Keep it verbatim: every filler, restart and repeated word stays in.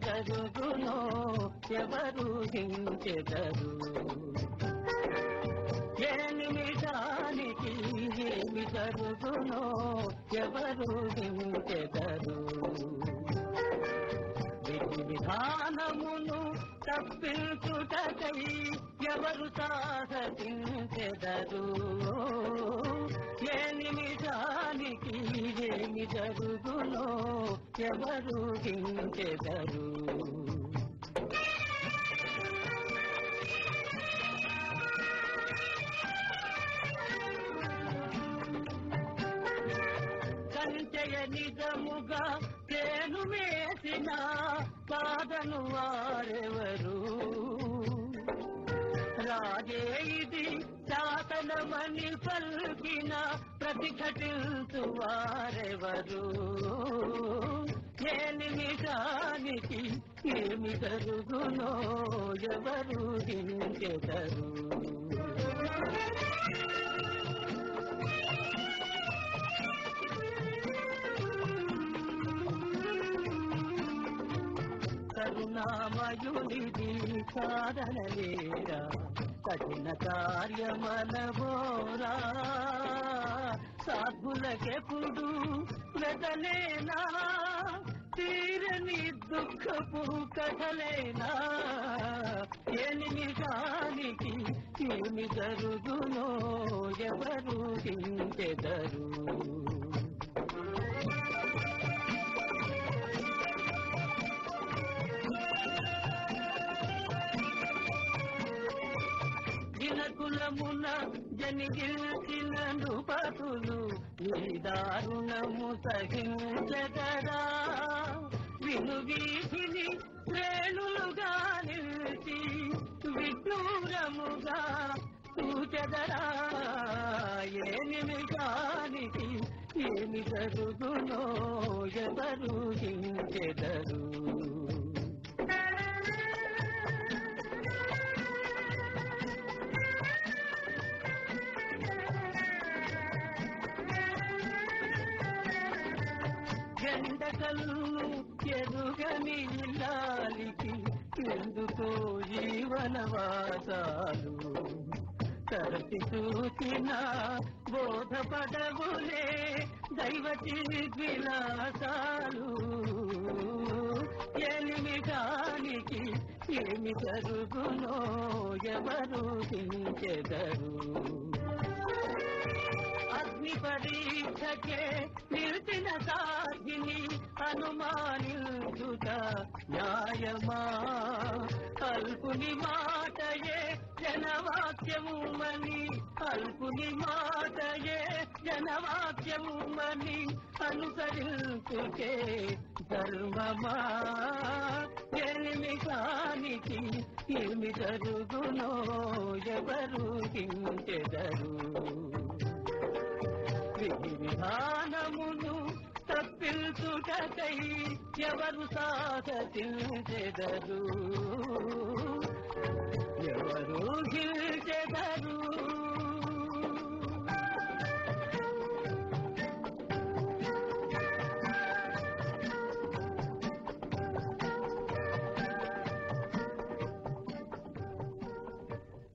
జరుగునో ఎవరు హించెదరు. ఏ నిమిషానికి ఏమి జరుగునో ఎవరు హించెదరు. విధి విధానమును తప్పించుటకై ఎవరు సాహసించెదరు. ఏ నిమిషానికి ఏమి జరుగునో ఎవరు హించెదరు. సంచయ నిజముగా తేను వేసిన కాదను వారెవరు. రాజే ఇది శాసనమని పల్కిన ప్రతిఘటించు వారెవరు. ఏ నిమిషానికి ఏమి జరుగునో ఎవరు హించెదరు. కరుణామయునిది సాధనలేరా కఠిన కార్యమనబోరా. సాధులకెప్పుడు వెదలేనా తీరని దుఃఖపు కథలేనా. ఏ నిమిషానికి ఏమి జరుగునో ఎవరు హించెదరు. దినకులమున జనిగిల్చిన నృపతులు ఈ దారుణము సహించగరా. వినుగీతిని శ్రేణులుగా నిలిచి విడ్డూరముగా చూచెదరా. ఏ నిమిషానికి ఏమి జరుగునో ఎవరు హించెదరు. ఎండకల్లు ఎరుగని ఇల్లాలికి ఎందుకో జీవనవాసాలు. తరచి చూసిన బోధపడవులే దైవతి విలాసాలు. ఏ నిమిషానికి ఏమి జరుగునో ఎవరు హించెదరు. అగ్ని పరీక్షకే నిలిచిన సాధిని అనుమానించుట న్యాయమా. అల్పుని మాటయే జనవాక్యముమని అల్పుని మాటయే జనవాక్యముమని అనుసరించుకే ధర్మమా. ఏ నిమిషానికి ఏమి జరుగునో ఎవరు హించెదరు. విధి విధానమును తప్పించుటకై ఎవరు సాహసించెదరు.